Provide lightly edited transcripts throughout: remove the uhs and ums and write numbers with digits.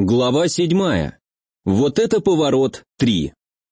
Глава 7. Вот это поворот 3.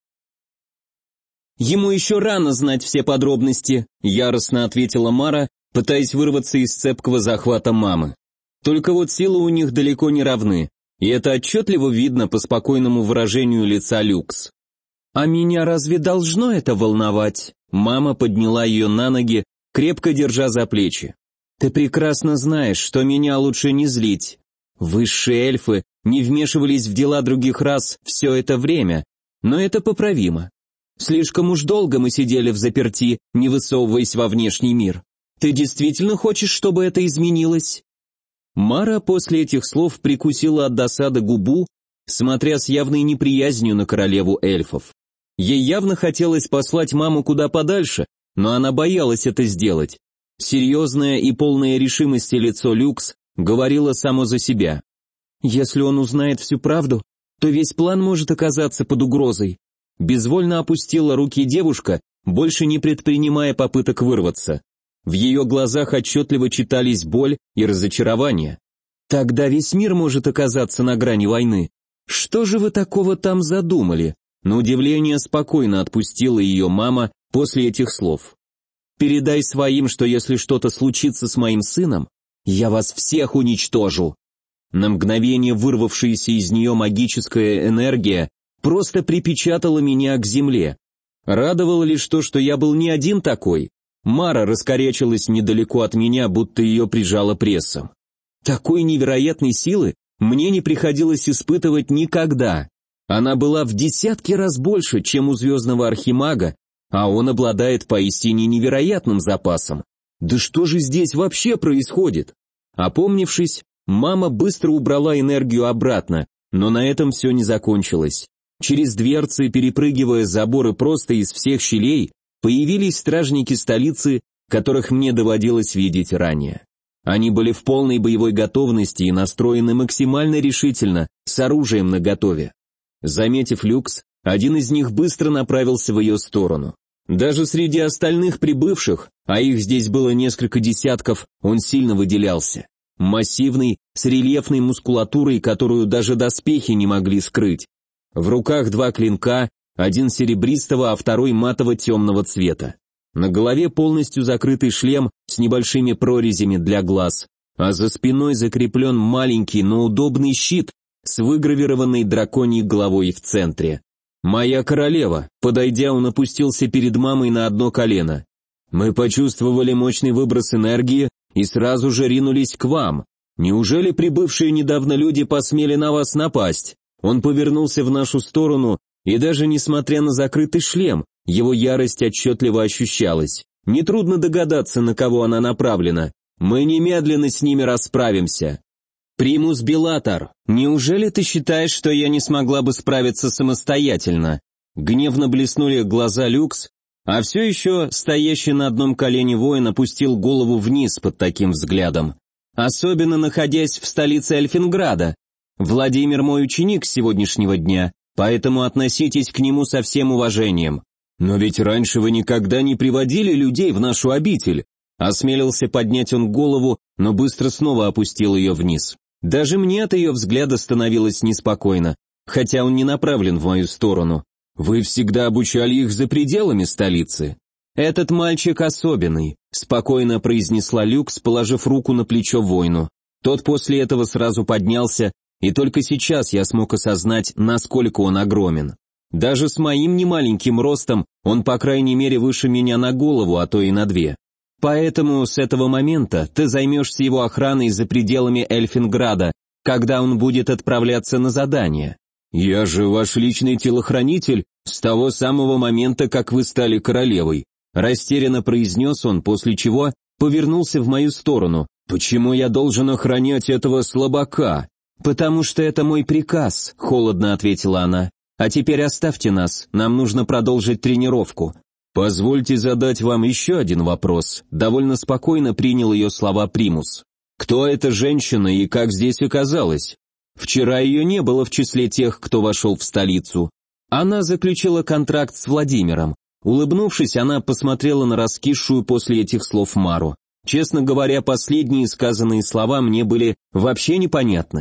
«Ему еще рано знать все подробности», — яростно ответила Мара, пытаясь вырваться из цепкого захвата мамы. Только вот силы у них далеко не равны, и это отчетливо видно по спокойному выражению лица Люкс. «А меня разве должно это волновать?» Мама подняла ее на ноги, крепко держа за плечи. «Ты прекрасно знаешь, что меня лучше не злить. Высшие эльфы не вмешивались в дела других рас все это время, но это поправимо. Слишком уж долго мы сидели взаперти, не высовываясь во внешний мир. Ты действительно хочешь, чтобы это изменилось?» Мара после этих слов прикусила от досады губу, смотря с явной неприязнью на королеву эльфов. Ей явно хотелось послать маму куда подальше, но она боялась это сделать. Серьезное и полное решимости лицо Люкс говорило само за себя. «Если он узнает всю правду, то весь план может оказаться под угрозой». Безвольно опустила руки девушка, больше не предпринимая попыток вырваться. В ее глазах отчетливо читались боль и разочарование. «Тогда весь мир может оказаться на грани войны. Что же вы такого там задумали?» На удивление спокойно отпустила ее мама после этих слов. «Передай своим, что если что-то случится с моим сыном, я вас всех уничтожу». На мгновение вырвавшаяся из нее магическая энергия просто припечатала меня к земле. Радовало лишь то, что я был не один такой. Мара раскорячилась недалеко от меня, будто ее прижало прессом. Такой невероятной силы мне не приходилось испытывать никогда. Она была в десятки раз больше, чем у звездного архимага, а он обладает поистине невероятным запасом. Да что же здесь вообще происходит? Опомнившись, мама быстро убрала энергию обратно, но на этом все не закончилось. Через дверцы, перепрыгивая заборы просто из всех щелей, появились стражники столицы, которых мне доводилось видеть ранее. Они были в полной боевой готовности и настроены максимально решительно, с оружием наготове. Заметив Люкс, один из них быстро направился в ее сторону. Даже среди остальных прибывших, а их здесь было несколько десятков, он сильно выделялся. Массивный, с рельефной мускулатурой, которую даже доспехи не могли скрыть. В руках два клинка, один серебристого, а второй матово-темного цвета. На голове полностью закрытый шлем с небольшими прорезями для глаз, а за спиной закреплен маленький, но удобный щит с выгравированной драконьей головой в центре. «Моя королева», подойдя, он опустился перед мамой на одно колено. «Мы почувствовали мощный выброс энергии и сразу же ринулись к вам. Неужели прибывшие недавно люди посмели на вас напасть?» Он повернулся в нашу сторону, и даже несмотря на закрытый шлем, его ярость отчетливо ощущалась. Нетрудно догадаться, на кого она направлена. Мы немедленно с ними расправимся. «Примус Белатор, неужели ты считаешь, что я не смогла бы справиться самостоятельно?» Гневно блеснули глаза Люкс, а все еще стоящий на одном колене воин опустил голову вниз под таким взглядом. «Особенно находясь в столице Эльфинграда. Владимир мой ученик с сегодняшнего дня, поэтому относитесь к нему со всем уважением». «Но ведь раньше вы никогда не приводили людей в нашу обитель», осмелился поднять он голову, но быстро снова опустил ее вниз. Даже мне от ее взгляда становилось неспокойно, хотя он не направлен в мою сторону. «Вы всегда обучали их за пределами столицы». «Этот мальчик особенный», спокойно произнесла Люкс, положив руку на плечо воину. Тот после этого сразу поднялся, и только сейчас я смог осознать, насколько он огромен. Даже с моим немаленьким ростом он по крайней мере выше меня на голову, а то и на 2. Поэтому с этого момента ты займешься его охраной за пределами Эльфинграда, когда он будет отправляться на задание. Я же ваш личный телохранитель с того самого момента, как вы стали королевой, растерянно произнес он, после чего повернулся в мою сторону. Почему я должен охранять этого слабака? «Потому что это мой приказ», — холодно ответила она. «А теперь оставьте нас, нам нужно продолжить тренировку». «Позвольте задать вам еще один вопрос», — довольно спокойно принял ее слова Примус. «Кто эта женщина и как здесь оказалась? Вчера ее не было в числе тех, кто вошел в столицу. Она заключила контракт с Владимиром». Улыбнувшись, она посмотрела на раскисшую после этих слов Мару. Честно говоря, последние сказанные слова мне были вообще непонятны.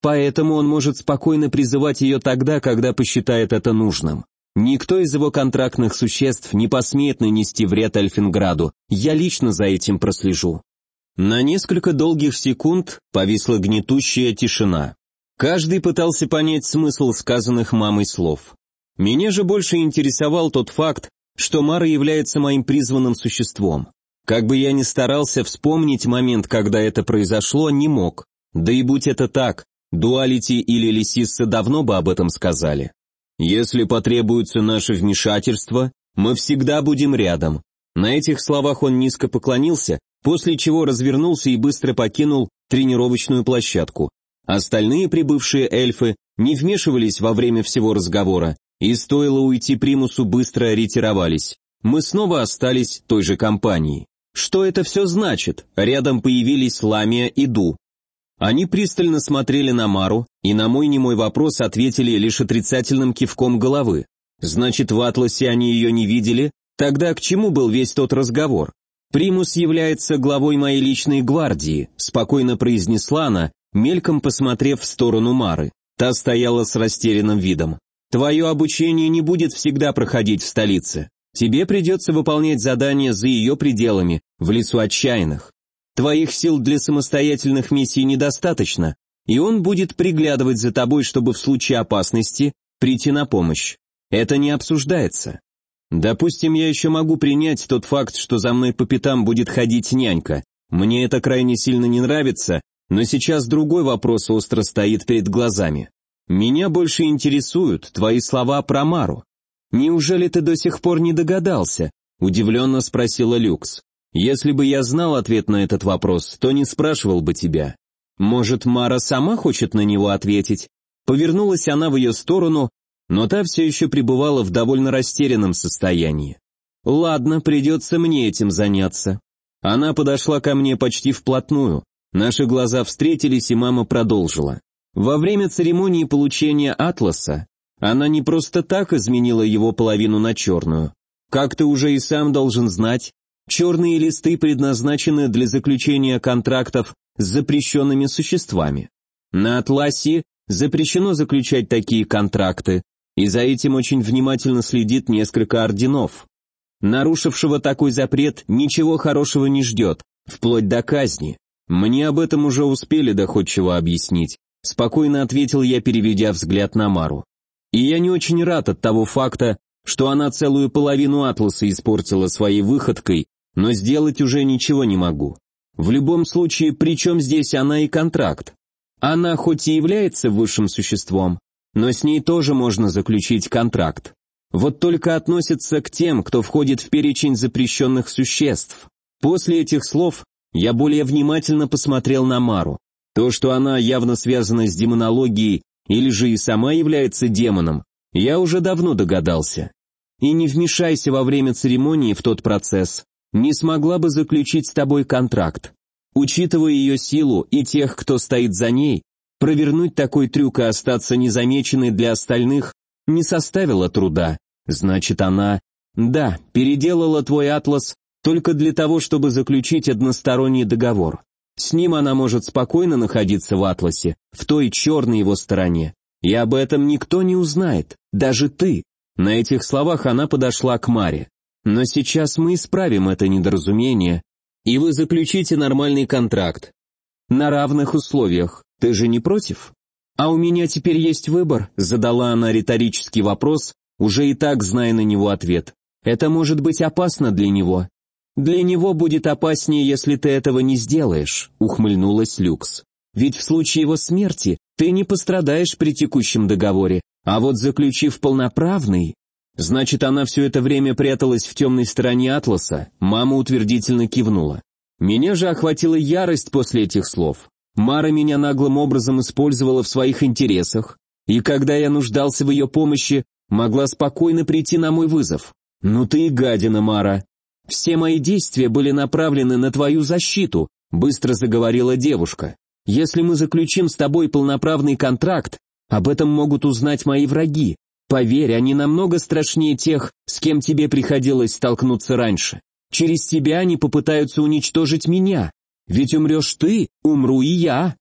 Поэтому он может спокойно призывать ее тогда, когда посчитает это нужным. Никто из его контрактных существ не посмеет нанести вред Эльфинграду, я лично за этим прослежу». На несколько долгих секунд повисла гнетущая тишина. Каждый пытался понять смысл сказанных мамой слов. Меня же больше интересовал тот факт, что Мара является моим призванным существом. Как бы я ни старался вспомнить момент, когда это произошло, не мог. Да и будь это так, Дуалити или Лисисса давно бы об этом сказали. «Если потребуется наше вмешательство, мы всегда будем рядом». На этих словах он низко поклонился, после чего развернулся и быстро покинул тренировочную площадку. Остальные прибывшие эльфы не вмешивались во время всего разговора, и стоило уйти Примусу, быстро ретировались. Мы снова остались той же компанией. Что это все значит? Рядом появились Ламия и Ду. Они пристально смотрели на Мару, и на мой немой вопрос ответили лишь отрицательным кивком головы. Значит, в Атласе они ее не видели? Тогда к чему был весь тот разговор? «Примус является главой моей личной гвардии», спокойно произнесла она, мельком посмотрев в сторону Мары. Та стояла с растерянным видом. «Твое обучение не будет всегда проходить в столице. Тебе придется выполнять задания за ее пределами, в лесу отчаянных. Твоих сил для самостоятельных миссий недостаточно, и он будет приглядывать за тобой, чтобы в случае опасности прийти на помощь. Это не обсуждается. Допустим, я еще могу принять тот факт, что за мной по пятам будет ходить нянька. Мне это крайне сильно не нравится, но сейчас другой вопрос остро стоит перед глазами. Меня больше интересуют твои слова про Мару. Неужели ты до сих пор не догадался?» – удивленно спросила Люкс. «Если бы я знал ответ на этот вопрос, то не спрашивал бы тебя. Может, Мара сама хочет на него ответить?» Повернулась она в ее сторону, но та все еще пребывала в довольно растерянном состоянии. «Ладно, придется мне этим заняться». Она подошла ко мне почти вплотную. Наши глаза встретились, и мама продолжила. Во время церемонии получения Атласа она не просто так изменила его половину на черную. Как ты уже и сам должен знать, черные листы предназначены для заключения контрактов с запрещенными существами. На Атласе запрещено заключать такие контракты, и за этим очень внимательно следит несколько орденов. Нарушившего такой запрет ничего хорошего не ждет, вплоть до казни. Мне об этом уже успели доходчиво объяснить, спокойно ответил я, переведя взгляд на Мару. И я не очень рад от того факта, что она целую половину Атласа испортила своей выходкой, но сделать уже ничего не могу. В любом случае, при чем здесь она и контракт? Она хоть и является высшим существом, но с ней тоже можно заключить контракт. Вот только относится к тем, кто входит в перечень запрещенных существ. После этих слов я более внимательно посмотрел на Мару. То, что она явно связана с демонологией или же и сама является демоном, я уже давно догадался. И не вмешайся во время церемонии в тот процесс, не смогла бы заключить с тобой контракт. Учитывая ее силу и тех, кто стоит за ней, провернуть такой трюк и остаться незамеченной для остальных не составило труда. Значит, она, да, переделала твой атлас только для того, чтобы заключить односторонний договор. С ним она может спокойно находиться в атласе, в той черной его стороне. И об этом никто не узнает, даже ты. На этих словах она подошла к Маре. Но сейчас мы исправим это недоразумение, и вы заключите нормальный контракт. На равных условиях. Ты же не против? А у меня теперь есть выбор, задала она риторический вопрос, уже и так зная на него ответ. Это может быть опасно для него. Для него будет опаснее, если ты этого не сделаешь, ухмыльнулась Люкс. Ведь в случае его смерти ты не пострадаешь при текущем договоре, а вот заключив полноправный... Значит, она все это время пряталась в темной стороне Атласа, мама утвердительно кивнула. Меня же охватила ярость после этих слов. Мара меня наглым образом использовала в своих интересах, и когда я нуждался в ее помощи, могла спокойно прийти на мой вызов. Ну ты и гадина, Мара. Все мои действия были направлены на твою защиту, быстро заговорила девушка. Если мы заключим с тобой полноправный контракт, об этом могут узнать мои враги. Поверь, они намного страшнее тех, с кем тебе приходилось столкнуться раньше. Через тебя они попытаются уничтожить меня. Ведь умрешь ты, умру и я.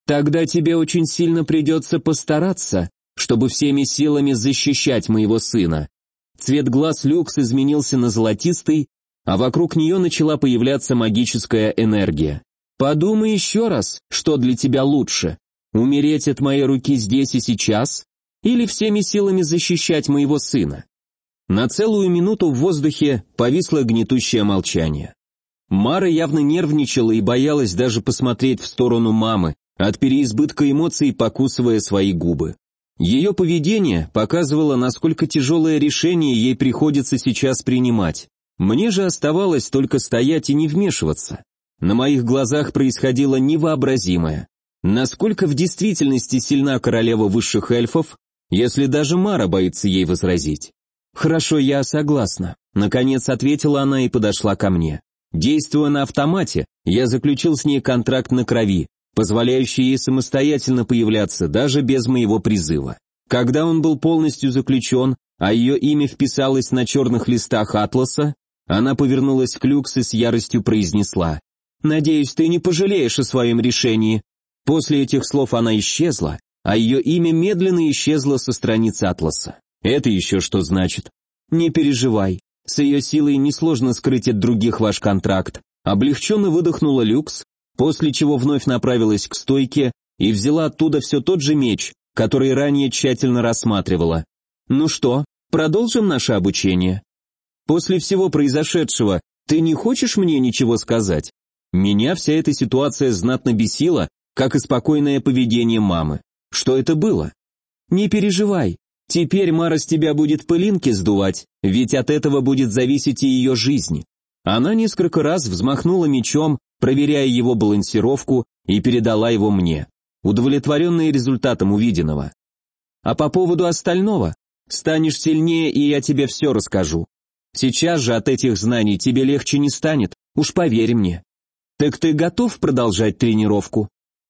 Тогда тебе очень сильно придется постараться, чтобы всеми силами защищать моего сына. Цвет глаз Люкс изменился на золотистый, а вокруг нее начала появляться магическая энергия. Подумай еще раз, что для тебя лучше. Умереть от моей руки здесь и сейчас, или всеми силами защищать моего сына? На целую минуту в воздухе повисло гнетущее молчание. Мара явно нервничала и боялась даже посмотреть в сторону мамы, от переизбытка эмоций покусывая свои губы. Ее поведение показывало, насколько тяжелое решение ей приходится сейчас принимать. Мне же оставалось только стоять и не вмешиваться. На моих глазах происходило невообразимое. Насколько в действительности сильна королева высших эльфов, если даже Мара боится ей возразить? «Хорошо, я согласна», — наконец ответила она и подошла ко мне. Действуя на автомате, я заключил с ней контракт на крови, позволяющий ей самостоятельно появляться даже без моего призыва. Когда он был полностью заключен, а ее имя вписалось на черных листах атласа, она повернулась к Люкс и с яростью произнесла: «Надеюсь, ты не пожалеешь о своем решении». После этих слов она исчезла, а ее имя медленно исчезло со страницы атласа. Это еще что значит? Не переживай, с ее силой несложно скрыть от других ваш контракт. Облегченно выдохнула Люкс, после чего вновь направилась к стойке и взяла оттуда все тот же меч, который ранее тщательно рассматривала. Ну что, продолжим наше обучение? После всего произошедшего, ты не хочешь мне ничего сказать? Меня вся эта ситуация знатно бесила, как и спокойное поведение мамы. Что это было? Не переживай. Теперь Мара с тебя будет пылинки сдувать, ведь от этого будет зависеть и ее жизнь. Она несколько раз взмахнула мечом, проверяя его балансировку, и передала его мне, удовлетворенная результатом увиденного. А по поводу остального, станешь сильнее, и я тебе все расскажу. Сейчас же от этих знаний тебе легче не станет, уж поверь мне. Так ты готов продолжать тренировку?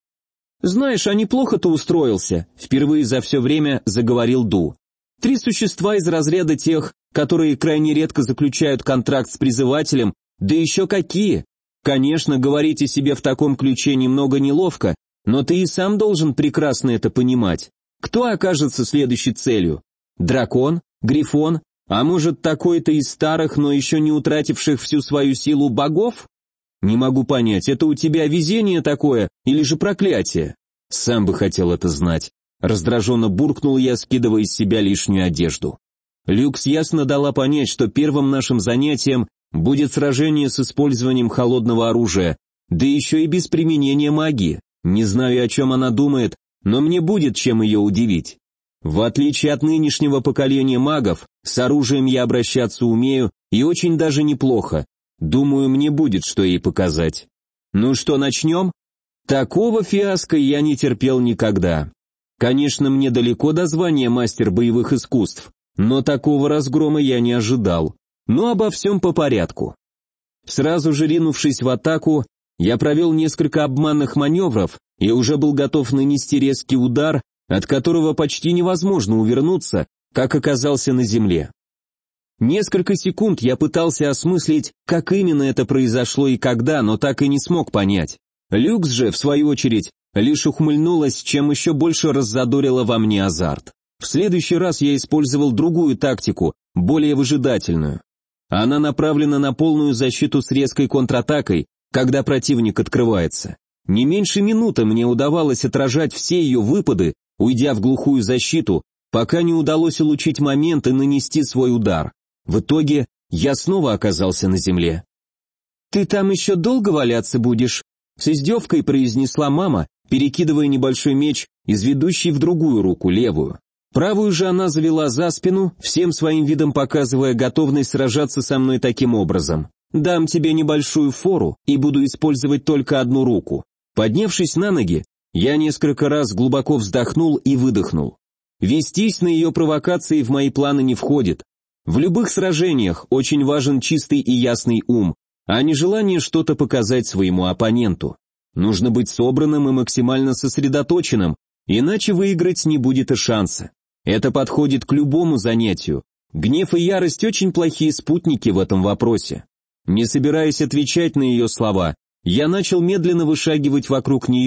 «Знаешь, а неплохо-то устроился», — впервые за все время заговорил Ду. 3 существа из разряда тех, которые крайне редко заключают контракт с призывателем, да еще какие. Конечно, говорить о себе в таком ключе немного неловко, но ты и сам должен прекрасно это понимать. Кто окажется следующей целью? Дракон? Грифон? А может, такой-то из старых, но еще не утративших всю свою силу богов? Не могу понять, это у тебя везение такое или же проклятие? Сам бы хотел это знать. Раздраженно буркнул я, скидывая из себя лишнюю одежду. Люкс ясно дала понять, что первым нашим занятием будет сражение с использованием холодного оружия, да еще и без применения магии. Не знаю, о чем она думает, но мне будет чем ее удивить. В отличие от нынешнего поколения магов, с оружием я обращаться умею и очень даже неплохо. Думаю, мне будет что ей показать. Ну что, начнем? Такого фиаско я не терпел никогда. Конечно, мне далеко до звания мастер боевых искусств, но такого разгрома я не ожидал. Но обо всем по порядку. Сразу же ринувшись в атаку, я провел несколько обманных маневров и уже был готов нанести резкий удар, от которого почти невозможно увернуться, как оказался на земле. Несколько секунд я пытался осмыслить, как именно это произошло и когда, но так и не смог понять. Люкс же, в свою очередь, лишь ухмыльнулась, чем еще больше раззадорила во мне азарт. В следующий раз я использовал другую тактику, более выжидательную. Она направлена на полную защиту с резкой контратакой, когда противник открывается. Не меньше минуты мне удавалось отражать все ее выпады, уйдя в глухую защиту, пока не удалось улучшить момент и нанести свой удар. В итоге я снова оказался на земле. «Ты там еще долго валяться будешь?» С издевкой произнесла мама, перекидывая небольшой меч из ведущей в другую руку, левую. Правую же она завела за спину, всем своим видом показывая готовность сражаться со мной таким образом. «Дам тебе небольшую фору и буду использовать только одну руку». Поднявшись на ноги, я несколько раз глубоко вздохнул и выдохнул. Вестись на ее провокации в мои планы не входит. В любых сражениях очень важен чистый и ясный ум, а не желание что-то показать своему оппоненту. Нужно быть собранным и максимально сосредоточенным, иначе выиграть не будет и шанса. Это подходит к любому занятию. Гнев и ярость очень плохие спутники в этом вопросе. Не собираясь отвечать на ее слова, я начал медленно вышагивать вокруг нее,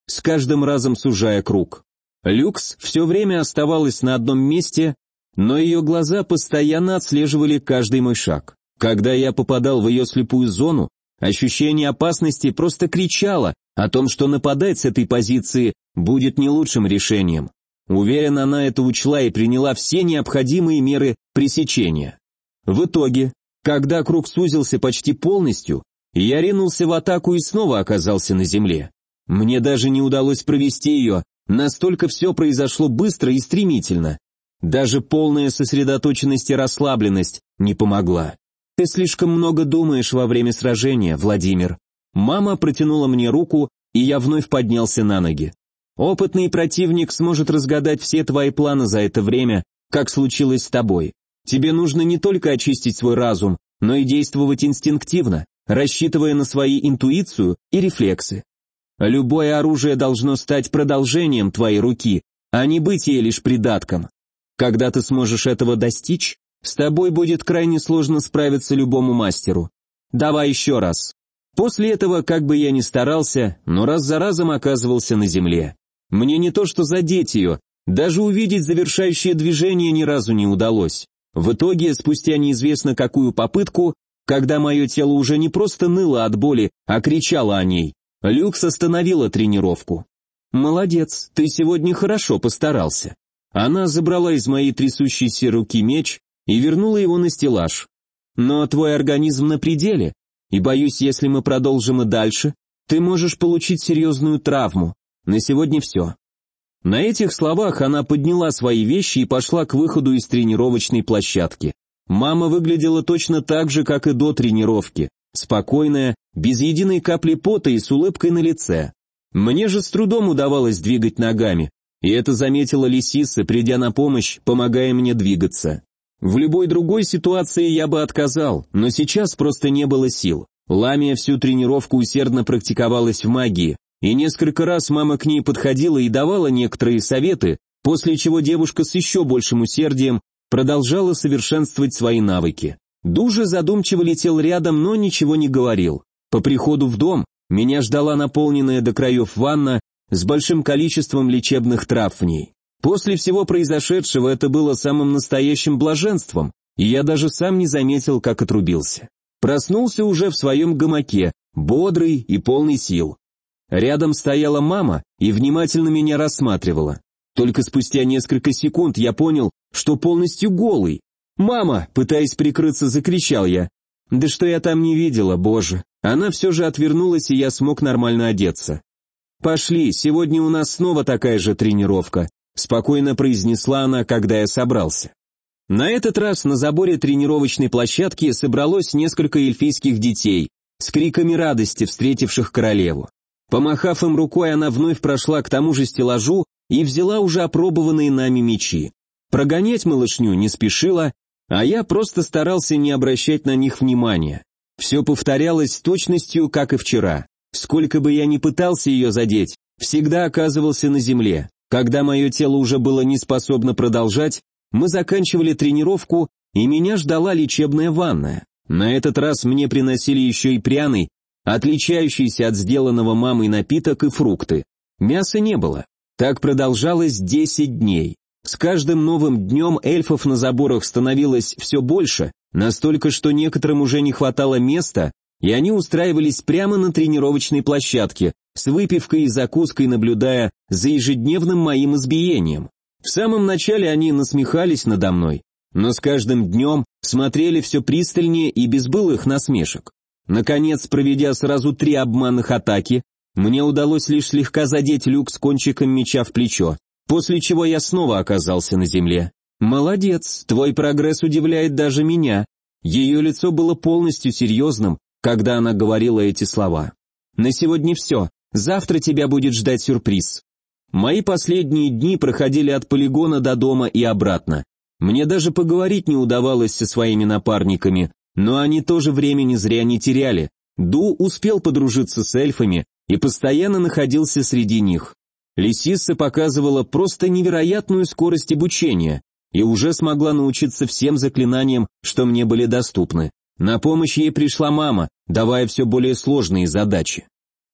с каждым разом сужая круг. Люкс все время оставалась на одном месте, но ее глаза постоянно отслеживали каждый мой шаг. Когда я попадал в ее слепую зону, ощущение опасности просто кричало о том, что нападать с этой позиции будет не лучшим решением. Уверен, она это учла и приняла все необходимые меры пресечения. В итоге, когда круг сузился почти полностью, я ринулся в атаку и снова оказался на земле. Мне даже не удалось провести ее, настолько все произошло быстро и стремительно. Даже полная сосредоточенность и расслабленность не помогла. «Ты слишком много думаешь во время сражения, Владимир». Мама протянула мне руку, и я вновь поднялся на ноги. «Опытный противник сможет разгадать все твои планы за это время, как случилось с тобой. Тебе нужно не только очистить свой разум, но и действовать инстинктивно, рассчитывая на свою интуицию и рефлексы. Любое оружие должно стать продолжением твоей руки, а не быть ей лишь придатком. Когда ты сможешь этого достичь, с тобой будет крайне сложно справиться любому мастеру. Давай еще раз». После этого, как бы я ни старался, но раз за разом оказывался на земле. Мне не то что задеть ее, даже увидеть завершающее движение ни разу не удалось. В итоге, спустя неизвестно какую попытку, когда мое тело уже не просто ныло от боли, а кричало о ней, Люкс остановила тренировку. «Молодец, ты сегодня хорошо постарался». Она забрала из моей трясущейся руки меч и вернула его на стеллаж. «Но твой организм на пределе, и боюсь, если мы продолжим и дальше, ты можешь получить серьезную травму. На сегодня все». На этих словах она подняла свои вещи и пошла к выходу из тренировочной площадки. Мама выглядела точно так же, как и до тренировки, спокойная, без единой капли пота и с улыбкой на лице. Мне же с трудом удавалось двигать ногами, и это заметила Лисиса, придя на помощь, помогая мне двигаться. В любой другой ситуации я бы отказал, но сейчас просто не было сил. Ламия всю тренировку усердно практиковалась в магии, и несколько раз мама к ней подходила и давала некоторые советы, после чего девушка с еще большим усердием продолжала совершенствовать свои навыки. Дужа задумчиво летел рядом, но ничего не говорил. По приходу в дом меня ждала наполненная до краев ванна с большим количеством лечебных трав в ней. После всего произошедшего это было самым настоящим блаженством, и я даже сам не заметил, как отрубился. Проснулся уже в своем гамаке, бодрый и полный сил. Рядом стояла мама и внимательно меня рассматривала. Только спустя несколько секунд я понял, что полностью голый. «Мама!» — пытаясь прикрыться, закричал я. «Да что я там не видела, боже!» Она все же отвернулась, и я смог нормально одеться. «Пошли, сегодня у нас снова такая же тренировка», — спокойно произнесла она, когда я собрался. На этот раз на заборе тренировочной площадки собралось несколько эльфийских детей, с криками радости, встретивших королеву. Помахав им рукой, она вновь прошла к тому же стеллажу и взяла уже опробованные нами мечи. Прогонять малышню не спешила, а я просто старался не обращать на них внимания. Все повторялось с точностью, как и вчера. Сколько бы я ни пытался ее задеть, всегда оказывался на земле. Когда мое тело уже было не способно продолжать, мы заканчивали тренировку, и меня ждала лечебная ванная. На этот раз мне приносили еще и пряный, отличающийся от сделанного мамой напиток и фрукты. Мяса не было. Так продолжалось 10 дней. С каждым новым днем эльфов на заборах становилось все больше, настолько, что некоторым уже не хватало места, и они устраивались прямо на тренировочной площадке, с выпивкой и закуской, наблюдая за ежедневным моим избиением. В самом начале они насмехались надо мной, но с каждым днем смотрели все пристальнее и без былых насмешек. Наконец, проведя сразу 3 обманных атаки, мне удалось лишь слегка задеть Люк с кончиком меча в плечо, после чего я снова оказался на земле. «Молодец, твой прогресс удивляет даже меня». Ее лицо было полностью серьезным, когда она говорила эти слова. «На сегодня все, завтра тебя будет ждать сюрприз». Мои последние дни проходили от полигона до дома и обратно. Мне даже поговорить не удавалось со своими напарниками, но они тоже времени зря не теряли. Ду успел подружиться с эльфами и постоянно находился среди них. Лисиса показывала просто невероятную скорость обучения и уже смогла научиться всем заклинаниям, что мне были доступны. На помощь ей пришла мама, давая все более сложные задачи.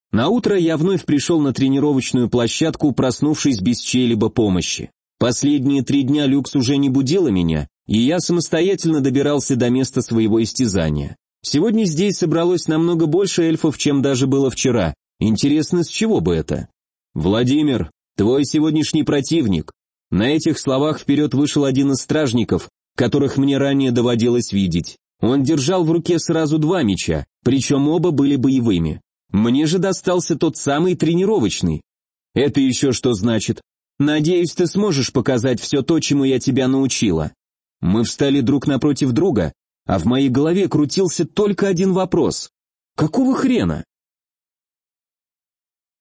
Наутро я вновь пришел на тренировочную площадку, проснувшись без чьей-либо помощи. Последние 3 дня люкс уже не будила меня, и я самостоятельно добирался до места своего истязания. Сегодня здесь собралось намного больше эльфов, чем даже было вчера. Интересно, с чего бы это? «Владимир, твой сегодняшний противник». На этих словах вперед вышел один из стражников, которых мне ранее доводилось видеть. Он держал в руке сразу 2 меча, причем оба были боевыми. Мне же достался тот самый тренировочный. Это еще что значит? Надеюсь, ты сможешь показать все то, чему я тебя научила. Мы встали друг напротив друга, а в моей голове крутился только один вопрос. Какого хрена?